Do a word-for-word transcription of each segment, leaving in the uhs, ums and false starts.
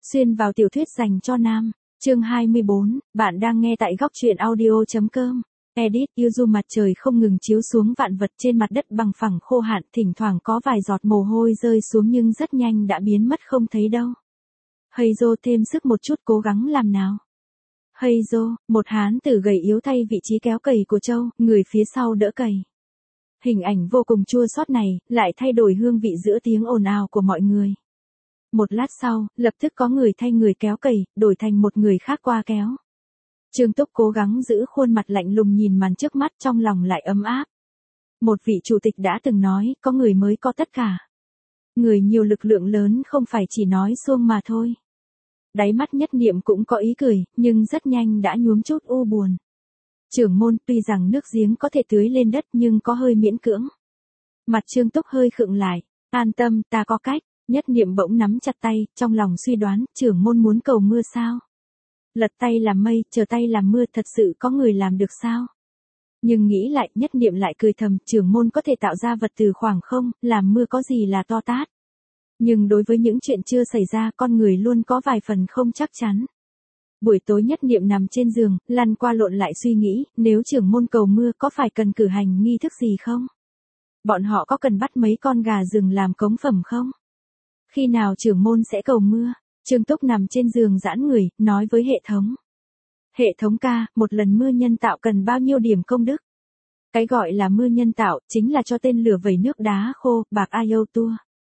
Xuyên vào tiểu thuyết dành cho nam. Chương hai mươi bốn, bạn đang nghe tại góc truyện audio chấm com. Edit, yêu du mặt trời không ngừng chiếu xuống vạn vật trên mặt đất bằng phẳng khô hạn, thỉnh thoảng có vài giọt mồ hôi rơi xuống nhưng rất nhanh đã biến mất không thấy đâu. Heizo thêm sức một chút cố gắng làm nào. Heizo, một hán tử gầy yếu thay vị trí kéo cày của Châu, người phía sau đỡ cày. Hình ảnh vô cùng chua xót này, lại thay đổi hương vị giữa tiếng ồn ào của mọi người. Một lát sau, lập tức có người thay người kéo cày, đổi thành một người khác qua kéo. Trương Túc cố gắng giữ khuôn mặt lạnh lùng nhìn màn trước mắt, trong lòng lại ấm áp. Một vị chủ tịch đã từng nói, có người mới có tất cả. Người nhiều lực lượng lớn không phải chỉ nói suông mà thôi. Đáy mắt Nhất Niệm cũng có ý cười, nhưng rất nhanh đã nhuốm chút u buồn. Trưởng môn, tuy rằng nước giếng có thể tưới lên đất nhưng có hơi miễn cưỡng. Mặt Trương Túc hơi khựng lại, an tâm, ta có cách. Nhất Niệm bỗng nắm chặt tay, trong lòng suy đoán, trưởng môn muốn cầu mưa sao? Lật tay làm mây, chờ tay làm mưa, thật sự có người làm được sao? Nhưng nghĩ lại, Nhất Niệm lại cười thầm, trưởng môn có thể tạo ra vật từ khoảng không, làm mưa có gì là to tát. Nhưng đối với những chuyện chưa xảy ra, con người luôn có vài phần không chắc chắn. Buổi tối Nhất Niệm nằm trên giường, lăn qua lộn lại suy nghĩ, nếu trưởng môn cầu mưa có phải cần cử hành nghi thức gì không? Bọn họ có cần bắt mấy con gà rừng làm cống phẩm không? Khi nào trưởng môn sẽ cầu mưa? Trương Túc nằm trên giường giãn người, nói với hệ thống. Hệ thống ca, một lần mưa nhân tạo cần bao nhiêu điểm công đức? Cái gọi là mưa nhân tạo, chính là cho tên lửa vẩy nước đá khô, bạc Iotua.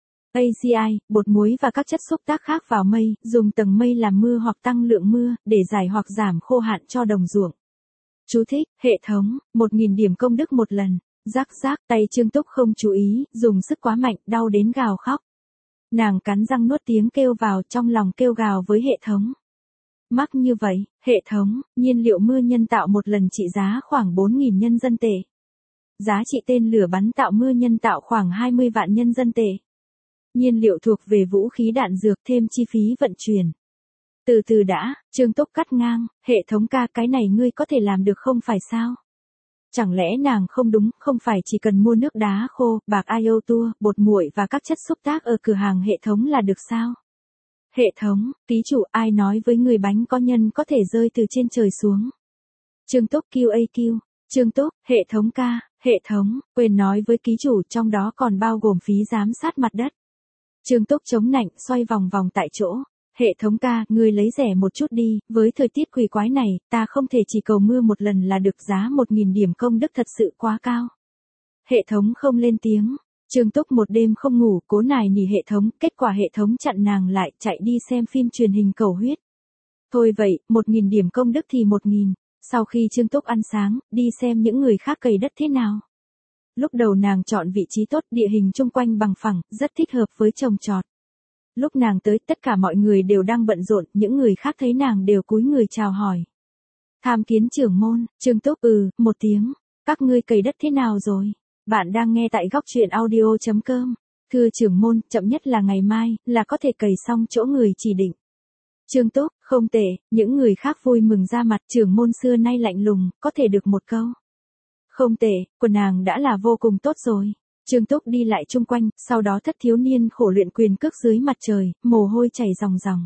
a xê i, bột muối và các chất xúc tác khác vào mây, dùng tầng mây làm mưa hoặc tăng lượng mưa, để giải hoặc giảm khô hạn cho đồng ruộng. Chú thích, hệ thống, một nghìn điểm công đức một lần. Rắc rác, tay Trương Túc không chú ý, dùng sức quá mạnh, đau đến gào khóc. Nàng cắn răng nuốt tiếng kêu vào, trong lòng kêu gào với hệ thống. Mắc như vậy, hệ thống, nhiên liệu mưa nhân tạo một lần trị giá khoảng bốn nghìn nhân dân tệ. Giá trị tên lửa bắn tạo mưa nhân tạo khoảng hai mươi vạn nhân dân tệ. Nhiên liệu thuộc về vũ khí đạn dược thêm chi phí vận chuyển. Từ từ đã, Trương Túc cắt ngang, hệ thống ca, cái này ngươi có thể làm được không phải sao? Chẳng lẽ nàng không đúng, không phải chỉ cần mua nước đá khô, bạc Iotua, bột muội và các chất xúc tác ở cửa hàng hệ thống là được sao? Hệ thống, ký chủ, ai nói với người bánh có nhân có thể rơi từ trên trời xuống? Trương Túc quy a quy, Trương Túc, hệ thống ca, hệ thống, quên nói với ký chủ, trong đó còn bao gồm phí giám sát mặt đất. Trương Túc chống nạnh, xoay vòng vòng tại chỗ. Hệ thống ca, ngươi lấy rẻ một chút đi, với thời tiết quỷ quái này, ta không thể chỉ cầu mưa một lần là được, giá một nghìn điểm công đức thật sự quá cao. Hệ thống không lên tiếng. Trương Túc một đêm không ngủ, cố nài nỉ hệ thống, kết quả hệ thống chặn nàng lại, chạy đi xem phim truyền hình cầu huyết. Thôi vậy, một nghìn điểm công đức thì một nghìn, sau khi Trương Túc ăn sáng, đi xem những người khác cày đất thế nào. Lúc đầu nàng chọn vị trí tốt, địa hình chung quanh bằng phẳng, rất thích hợp với trồng trọt. Lúc nàng tới, tất cả mọi người đều đang bận rộn, những người khác thấy nàng đều cúi người chào hỏi. Tham kiến trưởng môn, Trương Túc, ừ, một tiếng, các ngươi cày đất thế nào rồi? Bạn đang nghe tại góc truyện audio chấm com. Thưa trưởng môn, chậm nhất là ngày mai, là có thể cày xong chỗ người chỉ định. Trương Túc, không tệ, những người khác vui mừng ra mặt, trưởng môn xưa nay lạnh lùng, có thể được một câu. Không tệ, của nàng đã là vô cùng tốt rồi. Trương Túc đi lại chung quanh, sau đó thất thiếu niên khổ luyện quyền cước dưới mặt trời, mồ hôi chảy ròng ròng.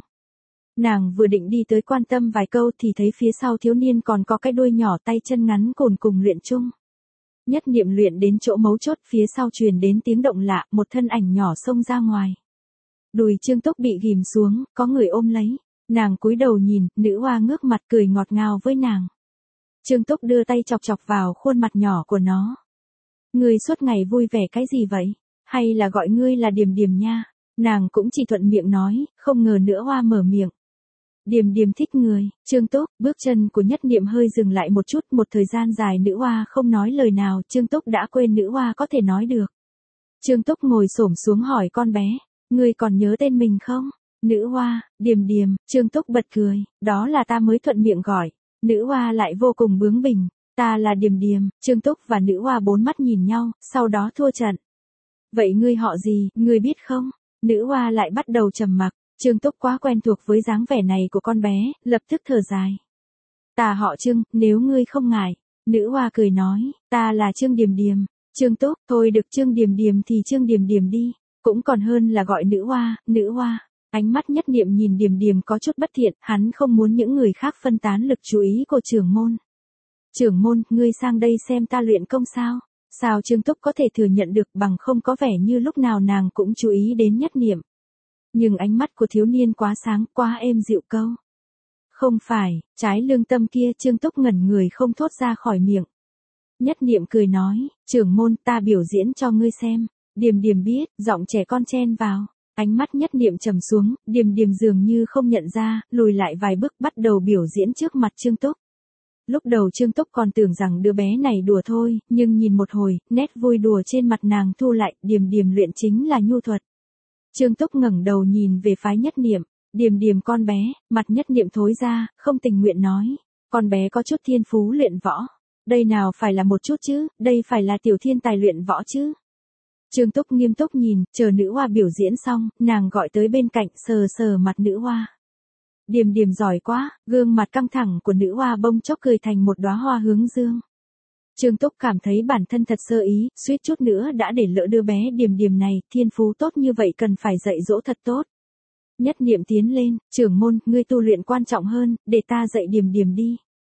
Nàng vừa định đi tới quan tâm vài câu thì thấy phía sau thiếu niên còn có cái đuôi nhỏ, tay chân ngắn cồn cùng luyện chung. Nhất Niệm luyện đến chỗ mấu chốt, phía sau truyền đến tiếng động lạ, một thân ảnh nhỏ xông ra ngoài. Đùi Trương Túc bị ghim xuống, có người ôm lấy. Nàng cúi đầu nhìn, nữ hoa ngước mặt cười ngọt ngào với nàng. Trương Túc đưa tay chọc chọc vào khuôn mặt nhỏ của nó. Ngươi suốt ngày vui vẻ cái gì vậy? Hay là gọi ngươi là Điềm Điềm nha? Nàng cũng chỉ thuận miệng nói, không ngờ nữ hoa mở miệng. Điềm Điềm thích người. Trương Túc, bước chân của Nhất Niệm hơi dừng lại một chút, một thời gian dài nữ hoa không nói lời nào, Trương Túc đã quên nữ hoa có thể nói được. Trương Túc ngồi xổm xuống hỏi con bé, ngươi còn nhớ tên mình không? Nữ hoa, Điềm Điềm, Trương Túc bật cười, đó là ta mới thuận miệng gọi. Nữ hoa lại vô cùng bướng bỉnh, ta là Điềm Điềm. Trương Túc và nữ hoa bốn mắt nhìn nhau, sau đó thua trận. Vậy ngươi họ gì, ngươi biết không? Nữ hoa lại bắt đầu trầm mặc. Trương Túc quá quen thuộc với dáng vẻ này của con bé, lập tức thở dài. Ta họ Trương, nếu ngươi không ngại. Nữ hoa cười nói, ta là Trương Điềm Điềm. Trương Túc, thôi được Trương Điềm Điềm thì Trương Điềm Điềm đi, cũng còn hơn là gọi nữ hoa, nữ hoa. Ánh mắt Nhất Niệm nhìn Điềm Điềm có chút bất thiện, hắn không muốn những người khác phân tán lực chú ý của trưởng môn. Trưởng môn, ngươi sang đây xem ta luyện công sao? Sao Trương Túc có thể thừa nhận được bằng không có vẻ như lúc nào nàng cũng chú ý đến Nhất Niệm. Nhưng ánh mắt của thiếu niên quá sáng, quá êm dịu câu. Không phải, trái lương tâm kia Trương Túc ngẩn người không thốt ra khỏi miệng. Nhất Niệm cười nói, trưởng môn ta biểu diễn cho ngươi xem. Điềm Điềm biết, giọng trẻ con chen vào. Ánh mắt Nhất Niệm trầm xuống, Điềm Điềm dường như không nhận ra, lùi lại vài bước bắt đầu biểu diễn trước mặt Trương Túc. Lúc đầu Trương Túc còn tưởng rằng đứa bé này đùa thôi, nhưng nhìn một hồi, nét vui đùa trên mặt nàng thu lại, Điềm Điềm luyện chính là nhu thuật. Trương Túc ngẩng đầu nhìn về phái Nhất Niệm, Điềm Điềm con bé, mặt Nhất Niệm thối ra, không tình nguyện nói, con bé có chút thiên phú luyện võ. Đây nào phải là một chút chứ, đây phải là tiểu thiên tài luyện võ chứ. Trương Túc nghiêm túc nhìn, chờ nữ hoa biểu diễn xong, nàng gọi tới bên cạnh sờ sờ mặt nữ hoa. Điềm Điềm giỏi quá, gương mặt căng thẳng của nữ hoa bông chốc cười thành một đóa hoa hướng dương. Trương Túc cảm thấy bản thân thật sơ ý, suýt chút nữa đã để lỡ đứa bé Điềm Điềm này, thiên phú tốt như vậy cần phải dạy dỗ thật tốt. Nhất Niệm tiến lên, trưởng môn, ngươi tu luyện quan trọng hơn, để ta dạy Điềm Điềm đi.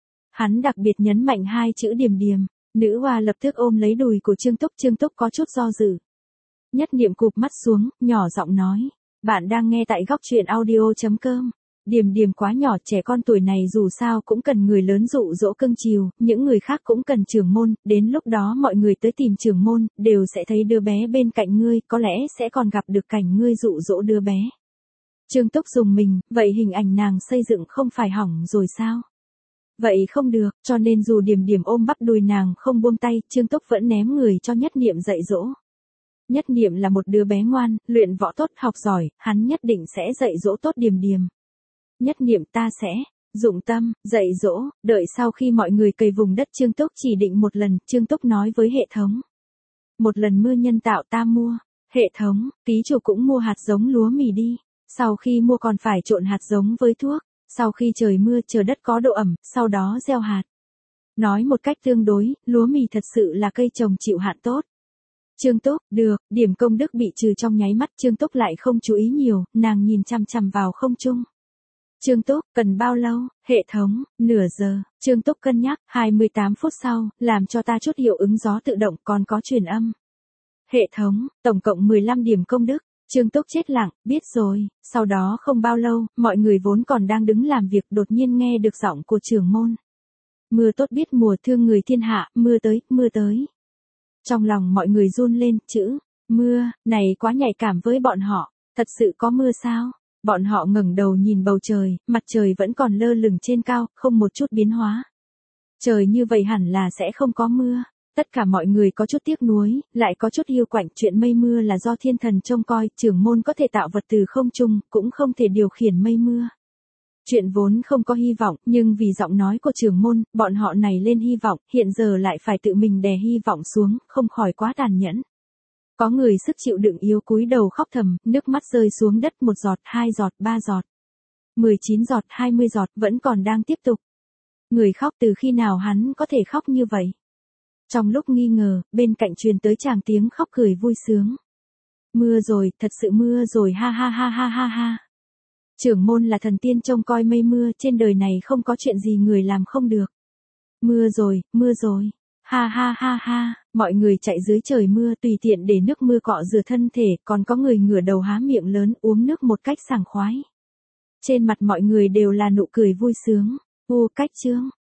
Hắn đặc biệt nhấn mạnh hai chữ Điềm Điềm, nữ hoa lập tức ôm lấy đùi của Trương Túc, Trương Túc có chút do dự. Nhất Niệm cụp mắt xuống, nhỏ giọng nói, bạn đang nghe tại góc truyện audio chấm com. Điềm Điềm quá nhỏ, trẻ con tuổi này dù sao cũng cần người lớn dụ dỗ cưng chiều, những người khác cũng cần trưởng môn, đến lúc đó mọi người tới tìm trưởng môn, đều sẽ thấy đứa bé bên cạnh ngươi, có lẽ sẽ còn gặp được cảnh ngươi dụ dỗ đứa bé. Trương Túc dùng mình, vậy hình ảnh nàng xây dựng không phải hỏng rồi sao? Vậy không được, cho nên dù Điềm Điềm ôm bắp đùi nàng không buông tay, Trương Túc vẫn ném người cho Nhất Niệm dạy dỗ. Nhất Niệm là một đứa bé ngoan, luyện võ tốt, học giỏi, hắn nhất định sẽ dạy dỗ tốt Điềm Điềm. Nhất Niệm ta sẽ dụng tâm, dạy dỗ, đợi sau khi mọi người cày vùng đất Trương Túc chỉ định một lần, Trương Túc nói với hệ thống. Một lần mưa nhân tạo ta mua, hệ thống, ký chủ cũng mua hạt giống lúa mì đi, sau khi mua còn phải trộn hạt giống với thuốc, sau khi trời mưa chờ đất có độ ẩm, sau đó gieo hạt. Nói một cách tương đối, lúa mì thật sự là cây trồng chịu hạn tốt. Trương Túc, được, điểm công đức bị trừ trong nháy mắt, Trương Túc lại không chú ý nhiều, nàng nhìn chằm chằm vào không trung. Trương Túc, cần bao lâu? Hệ thống, nửa giờ. Trương Túc cân nhắc, hai mươi tám phút sau, làm cho ta chút hiệu ứng gió tự động, còn có truyền âm. Hệ thống, tổng cộng mười lăm điểm công đức. Trương Túc chết lặng, biết rồi. Sau đó không bao lâu, mọi người vốn còn đang đứng làm việc đột nhiên nghe được giọng của trưởng môn. Mưa tốt biết mùa thương người thiên hạ, mưa tới, mưa tới. Trong lòng mọi người run lên, chữ, mưa, này quá nhạy cảm với bọn họ. Thật sự có mưa sao? Bọn họ ngẩng đầu nhìn bầu trời, mặt trời vẫn còn lơ lửng trên cao, không một chút biến hóa. Trời như vậy hẳn là sẽ không có mưa. Tất cả mọi người có chút tiếc nuối, lại có chút hiu quạnh, chuyện mây mưa là do thiên thần trông coi, trưởng môn có thể tạo vật từ không trung, cũng không thể điều khiển mây mưa. Chuyện vốn không có hy vọng, nhưng vì giọng nói của trưởng môn, bọn họ này lên hy vọng, hiện giờ lại phải tự mình đè hy vọng xuống, không khỏi quá tàn nhẫn. Có người sức chịu đựng yếu cúi đầu khóc thầm, nước mắt rơi xuống đất một giọt, hai giọt, ba giọt. mười chín giọt, hai mươi giọt, vẫn còn đang tiếp tục. Người khóc từ khi nào hắn có thể khóc như vậy? Trong lúc nghi ngờ, bên cạnh truyền tới tràng tiếng khóc cười vui sướng. Mưa rồi, thật sự mưa rồi, ha ha ha ha ha ha. Trưởng môn là thần tiên trông coi mây mưa, trên đời này không có chuyện gì người làm không được. Mưa rồi, mưa rồi. Ha ha ha ha, mọi người chạy dưới trời mưa tùy tiện để nước mưa cọ rửa thân thể, còn có người ngửa đầu há miệng lớn uống nước một cách sảng khoái. Trên mặt mọi người đều là nụ cười vui sướng. Ô cách chương.